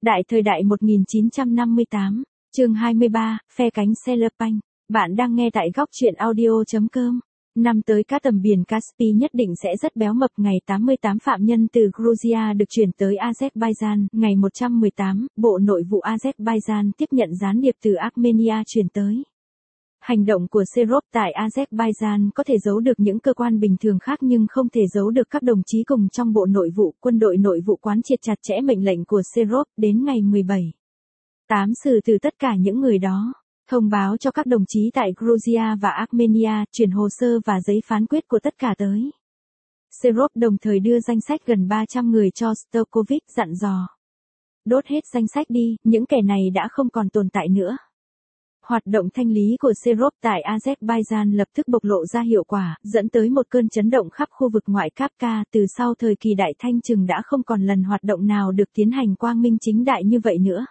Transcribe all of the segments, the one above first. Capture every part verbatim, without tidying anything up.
Đại thời đại một nghìn chín trăm năm mươi tám, chương hai mươi ba, phe cánh Celopanh. Bạn đang nghe tại góc truyện audio chấm com. Năm tới cá tầm biển Caspi nhất định sẽ rất béo mập. Ngày tám mươi tám phạm nhân từ Georgia được chuyển tới Azerbaijan. Ngày một trăm mười tám, Bộ Nội vụ Azerbaijan tiếp nhận gián điệp từ Armenia chuyển tới. Hành động của Serov tại Azerbaijan có thể giấu được những cơ quan bình thường khác nhưng không thể giấu được các đồng chí cùng trong Bộ Nội vụ. Quân đội nội vụ quán triệt chặt chẽ mệnh lệnh của Serov. Đến ngày mười bảy tháng tám xử từ tất cả những người đó. Thông báo cho các đồng chí tại Georgia và Armenia chuyển hồ sơ và giấy phán quyết của tất cả tới. Serov đồng thời đưa danh sách gần ba trăm người cho Stojkovic, dặn dò: đốt hết danh sách đi, những kẻ này đã không còn tồn tại nữa. Hoạt động thanh lý của Serov tại Azerbaijan lập tức bộc lộ ra hiệu quả, dẫn tới một cơn chấn động khắp khu vực ngoại Kafka. Từ sau thời kỳ Đại Thanh Trừng đã không còn lần hoạt động nào được tiến hành quang minh chính đại như vậy nữa.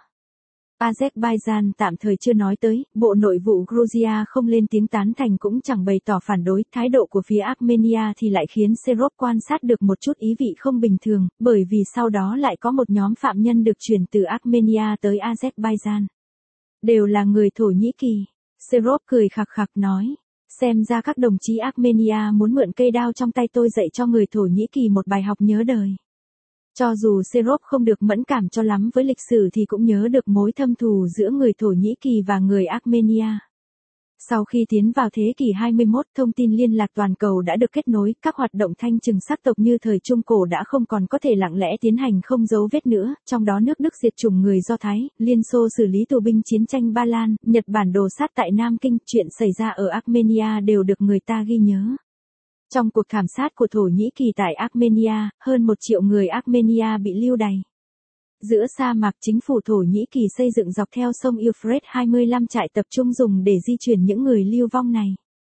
Azerbaijan tạm thời chưa nói tới, Bộ Nội vụ Georgia không lên tiếng tán thành cũng chẳng bày tỏ phản đối. Thái độ của phía Armenia thì lại khiến Serov quan sát được một chút ý vị không bình thường, bởi vì sau đó lại có một nhóm phạm nhân được chuyển từ Armenia tới Azerbaijan. Đều là người Thổ Nhĩ Kỳ. Serov cười khặc khặc nói: xem ra các đồng chí Armenia muốn mượn cây đao trong tay tôi dạy cho người Thổ Nhĩ Kỳ một bài học nhớ đời. Cho dù Serov không được mẫn cảm cho lắm với lịch sử thì cũng nhớ được mối thâm thù giữa người Thổ Nhĩ Kỳ và người Armenia. Sau khi tiến vào thế kỷ hai mươi mốt, thông tin liên lạc toàn cầu đã được kết nối, các hoạt động thanh trừng sắc tộc như thời Trung Cổ đã không còn có thể lặng lẽ tiến hành không dấu vết nữa, trong đó nước Đức diệt chủng người Do Thái, Liên Xô xử lý tù binh chiến tranh Ba Lan, Nhật Bản đồ sát tại Nam Kinh, chuyện xảy ra ở Armenia đều được người ta ghi nhớ. Trong cuộc thảm sát của Thổ Nhĩ Kỳ tại Armenia, hơn một triệu người Armenia bị lưu đày. Giữa sa mạc, chính phủ Thổ Nhĩ Kỳ xây dựng dọc theo sông Euphrates hai mươi lăm trại tập trung dùng để di chuyển những người lưu vong này.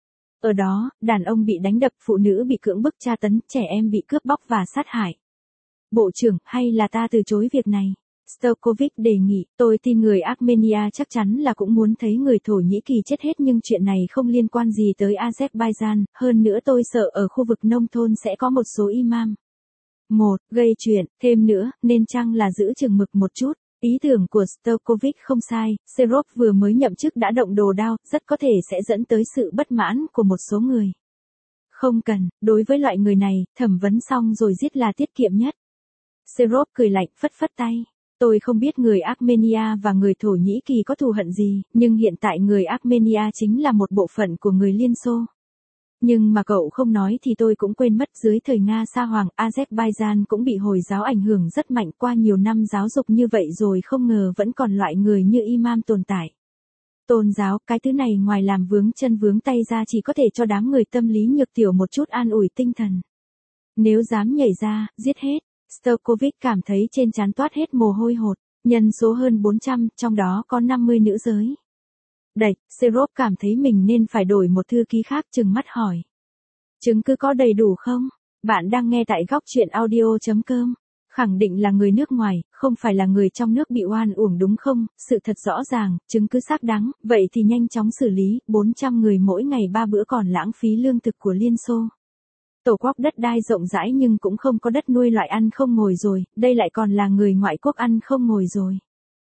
Ở đó, đàn ông bị đánh đập, phụ nữ bị cưỡng bức tra tấn, trẻ em bị cướp bóc và sát hại. Bộ trưởng, hay là ta từ chối việc này? Stojkovic đề nghị: tôi tin người Armenia chắc chắn là cũng muốn thấy người Thổ Nhĩ Kỳ chết hết nhưng chuyện này không liên quan gì tới Azerbaijan, hơn nữa tôi sợ ở khu vực nông thôn sẽ có một số imam. Một, gây chuyện, thêm nữa, nên chăng là giữ chừng mực một chút. Ý tưởng của Stojkovic không sai, Serov vừa mới nhậm chức đã động đồ đao, rất có thể sẽ dẫn tới sự bất mãn của một số người. Không cần, đối với loại người này, thẩm vấn xong rồi giết là tiết kiệm nhất. Serov cười lạnh, phất phất tay. Tôi không biết người Armenia và người Thổ Nhĩ Kỳ có thù hận gì, nhưng hiện tại người Armenia chính là một bộ phận của người Liên Xô. Nhưng mà cậu không nói thì tôi cũng quên mất, dưới thời Nga Sa Hoàng, Azerbaijan cũng bị Hồi giáo ảnh hưởng rất mạnh, qua nhiều năm giáo dục như vậy rồi không ngờ vẫn còn loại người như imam tồn tại. Tôn giáo, cái thứ này ngoài làm vướng chân vướng tay ra chỉ có thể cho đám người tâm lý nhược tiểu một chút an ủi tinh thần. Nếu dám nhảy ra, giết hết. Stojkovic cảm thấy trên trán toát hết mồ hôi hột, nhân số hơn bốn trăm, trong đó có năm mươi nữ giới. Đạch, Serov cảm thấy mình nên phải đổi một thư ký khác, trừng mắt hỏi: chứng cứ có đầy đủ không? Bạn đang nghe tại góc truyện audio chấm com. Khẳng định là người nước ngoài, không phải là người trong nước bị oan uổng đúng không? Sự thật rõ ràng, chứng cứ xác đáng, vậy thì nhanh chóng xử lý. Bốn trăm người mỗi ngày ba bữa còn lãng phí lương thực của Liên Xô. Tổ quốc đất đai rộng rãi nhưng cũng không có đất nuôi loại ăn không ngồi rồi, đây lại còn là người ngoại quốc ăn không ngồi rồi.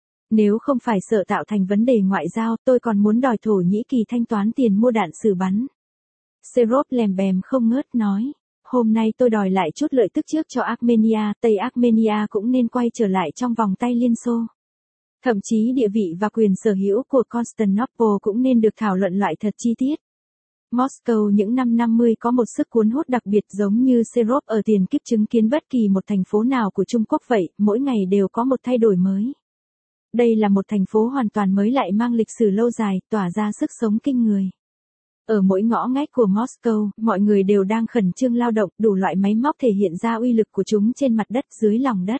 Nếu không phải sợ tạo thành vấn đề ngoại giao, tôi còn muốn đòi Thổ Nhĩ Kỳ thanh toán tiền mua đạn sử bắn. Serov lèm bèm không ngớt nói: hôm nay tôi đòi lại chút lợi tức trước cho Armenia, Tây Armenia cũng nên quay trở lại trong vòng tay Liên Xô. Thậm chí địa vị và quyền sở hữu của Constantinople cũng nên được thảo luận lại thật chi tiết. Moscow những năm năm mươi có một sức cuốn hút đặc biệt, giống như Serov ở tiền kiếp chứng kiến bất kỳ một thành phố nào của Trung Quốc vậy, mỗi ngày đều có một thay đổi mới. Đây là một thành phố hoàn toàn mới lại mang lịch sử lâu dài, tỏa ra sức sống kinh người. Ở mỗi ngõ ngách của Moscow, mọi người đều đang khẩn trương lao động, đủ loại máy móc thể hiện ra uy lực của chúng trên mặt đất, dưới lòng đất.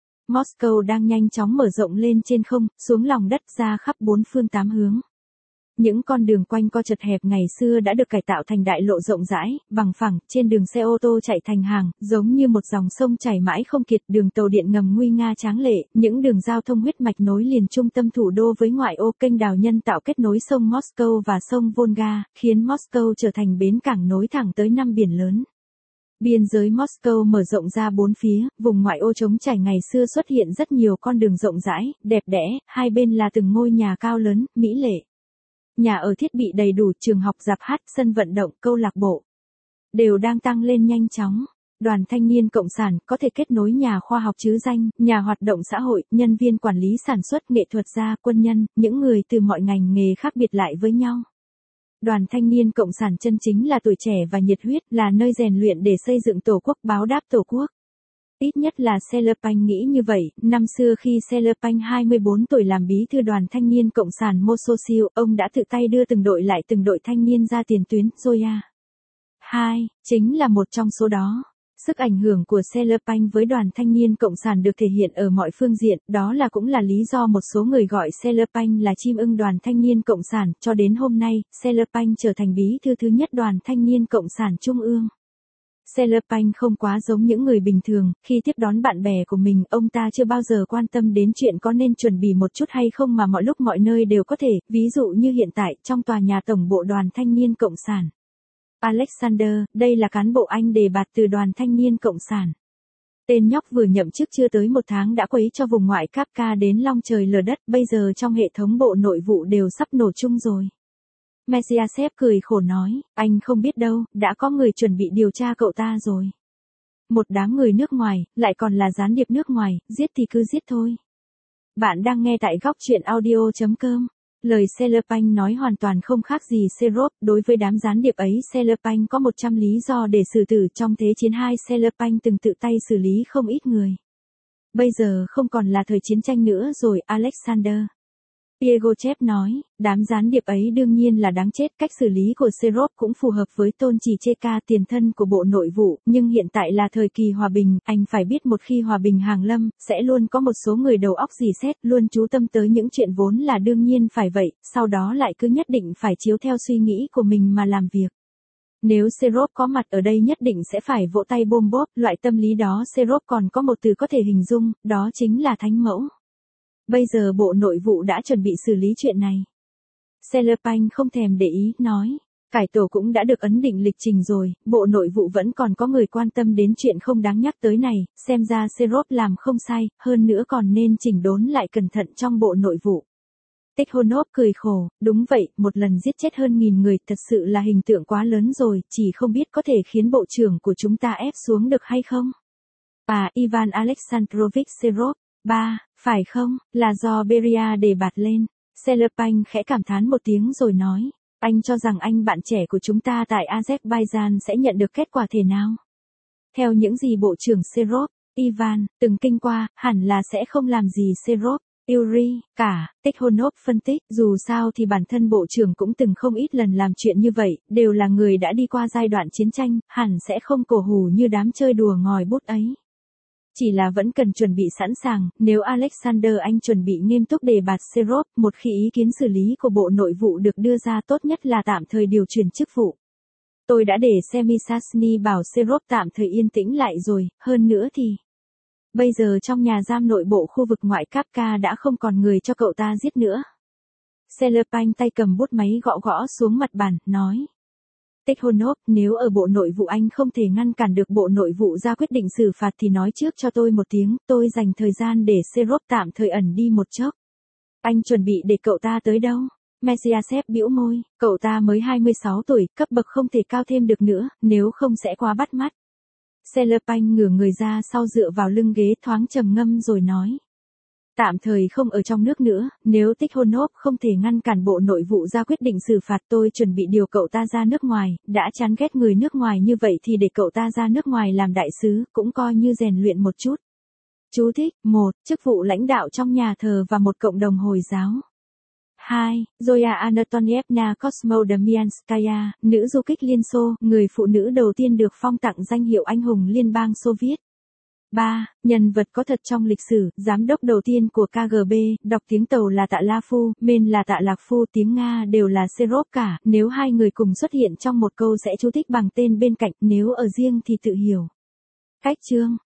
Moscow đang nhanh chóng mở rộng lên trên không, xuống lòng đất, ra khắp bốn phương tám hướng. Những con đường quanh co chật hẹp ngày xưa đã được cải tạo thành đại lộ rộng rãi, bằng phẳng, trên đường xe ô tô chạy thành hàng, giống như một dòng sông chảy mãi không kiệt, đường tàu điện ngầm nguy nga tráng lệ, những đường giao thông huyết mạch nối liền trung tâm thủ đô với ngoại ô, kênh đào nhân tạo kết nối sông Moscow và sông Volga, khiến Moscow trở thành bến cảng nối thẳng tới năm biển lớn. Biên giới Moscow mở rộng ra bốn phía, vùng ngoại ô trống trải ngày xưa xuất hiện rất nhiều con đường rộng rãi, đẹp đẽ, hai bên là từng ngôi nhà cao lớn, mỹ lệ. Nhà ở thiết bị đầy đủ, trường học, rạp hát, sân vận động, câu lạc bộ đều đang tăng lên nhanh chóng. Đoàn Thanh niên Cộng sản có thể kết nối nhà khoa học trứ danh, nhà hoạt động xã hội, nhân viên quản lý sản xuất, nghệ thuật gia, quân nhân, những người từ mọi ngành nghề khác biệt lại với nhau. Đoàn Thanh niên Cộng sản chân chính là tuổi trẻ và nhiệt huyết, là nơi rèn luyện để xây dựng Tổ quốc, báo đáp Tổ quốc. Ít nhất là Selepanh nghĩ như vậy. Năm xưa khi Selepanh hai mươi bốn tuổi làm bí thư Đoàn Thanh niên Cộng sản Mososiu, ông đã tự tay đưa từng đội lại từng đội thanh niên ra tiền tuyến. Zoya hai chính là một trong số đó. Sức ảnh hưởng của Selepanh với Đoàn Thanh niên Cộng sản được thể hiện ở mọi phương diện, đó là cũng là lý do một số người gọi Selepanh là chim ưng Đoàn Thanh niên Cộng sản. Cho đến hôm nay, Selepanh trở thành bí thư thứ nhất Đoàn Thanh niên Cộng sản Trung ương. Selepanh không quá giống những người bình thường, khi tiếp đón bạn bè của mình, ông ta chưa bao giờ quan tâm đến chuyện có nên chuẩn bị một chút hay không mà mọi lúc mọi nơi đều có thể, ví dụ như hiện tại, trong tòa nhà tổng bộ Đoàn Thanh niên Cộng sản. Alexander, đây là cán bộ Anh đề bạt từ Đoàn Thanh niên Cộng sản. Tên nhóc vừa nhậm chức chưa tới một tháng đã quấy cho vùng ngoại Kafka đến long trời lở đất, bây giờ trong hệ thống bộ nội vụ đều sắp nổ chung rồi. Messiasep cười khổ nói, anh không biết đâu, đã có người chuẩn bị điều tra cậu ta rồi. Một đám người nước ngoài, lại còn là gián điệp nước ngoài, giết thì cứ giết thôi. Bạn đang nghe tại góc truyện audio chấm com. Lời Selepanh nói hoàn toàn không khác gì Serov, đối với đám gián điệp ấy Selepanh có một trăm lý do để xử tử. Trong Thế chiến hai Selepanh từng tự tay xử lý không ít người. Bây giờ không còn là thời chiến tranh nữa rồi, Alexander Piegochev nói, đám gián điệp ấy đương nhiên là đáng chết. Cách xử lý của Serov cũng phù hợp với Tôn Chỉ Cheka, tiền thân của Bộ Nội vụ, nhưng hiện tại là thời kỳ hòa bình, anh phải biết một khi hòa bình hàng lâm, sẽ luôn có một số người đầu óc dỉ xét, luôn chú tâm tới những chuyện vốn là đương nhiên phải vậy, sau đó lại cứ nhất định phải chiếu theo suy nghĩ của mình mà làm việc. Nếu Serov có mặt ở đây nhất định sẽ phải vỗ tay bôm bốp, loại tâm lý đó Serov còn có một từ có thể hình dung, đó chính là thánh mẫu. Bây giờ Bộ Nội vụ đã chuẩn bị xử lý chuyện này. Selepanh không thèm để ý, nói, cải tổ cũng đã được ấn định lịch trình rồi, Bộ Nội vụ vẫn còn có người quan tâm đến chuyện không đáng nhắc tới này, xem ra Serov làm không sai, hơn nữa còn nên chỉnh đốn lại cẩn thận trong Bộ Nội vụ. Tikhonov cười khổ, đúng vậy, một lần giết chết hơn nghìn người, thật sự là hình tượng quá lớn rồi, chỉ không biết có thể khiến bộ trưởng của chúng ta ép xuống được hay không. À, Ivan Alexandrovich Serov. Ba, phải không, là do Beria đề bạt lên. Selepanh khẽ cảm thán một tiếng rồi nói, anh cho rằng anh bạn trẻ của chúng ta tại Azerbaijan sẽ nhận được kết quả thế nào? Theo những gì Bộ trưởng Serov, Ivan, từng kinh qua, hẳn là sẽ không làm gì Serov, Yuri, cả. Tikhonov phân tích, dù sao thì bản thân Bộ trưởng cũng từng không ít lần làm chuyện như vậy, đều là người đã đi qua giai đoạn chiến tranh, hẳn sẽ không cổ hủ như đám chơi đùa ngòi bút ấy. Chỉ là vẫn cần chuẩn bị sẵn sàng, nếu Alexander anh chuẩn bị nghiêm túc đề bạt Serov, một khi ý kiến xử lý của Bộ Nội vụ được đưa ra tốt nhất là tạm thời điều chuyển chức vụ. Tôi đã để Semisasny bảo Serov tạm thời yên tĩnh lại rồi, hơn nữa thì... Bây giờ trong nhà giam nội bộ khu vực ngoại Kafka đã không còn người cho cậu ta giết nữa. Selepanh tay cầm bút máy gõ gõ xuống mặt bàn, nói. Tikhonov, nếu ở Bộ Nội vụ anh không thể ngăn cản được Bộ Nội vụ ra quyết định xử phạt thì nói trước cho tôi một tiếng, tôi dành thời gian để Serov tạm thời ẩn đi một chốc. Anh chuẩn bị để cậu ta tới đâu? Messiasep bĩu môi, cậu ta mới hai mươi sáu tuổi, cấp bậc không thể cao thêm được nữa, nếu không sẽ quá bắt mắt. Selepanh ngửa người ra sau dựa vào lưng ghế thoáng trầm ngâm rồi nói. Tạm thời không ở trong nước nữa, nếu Tikhonov không thể ngăn cản Bộ Nội vụ ra quyết định xử phạt tôi chuẩn bị điều cậu ta ra nước ngoài, đã chán ghét người nước ngoài như vậy thì để cậu ta ra nước ngoài làm đại sứ, cũng coi như rèn luyện một chút. Chú thích, một, chức vụ lãnh đạo trong nhà thờ và một cộng đồng Hồi giáo. hai. Zoya Anatolievna Kosmodemyanskaya, nữ du kích Liên Xô, người phụ nữ đầu tiên được phong tặng danh hiệu anh hùng Liên bang Xô Viết. ba. Nhân vật có thật trong lịch sử, giám đốc đầu tiên của ca giê bê, đọc tiếng Tàu là Tạ La Phu, Main là Tạ Lạc Phu, tiếng Nga đều là Serov cả, nếu hai người cùng xuất hiện trong một câu sẽ chú thích bằng tên bên cạnh, nếu ở riêng thì tự hiểu. Cách chương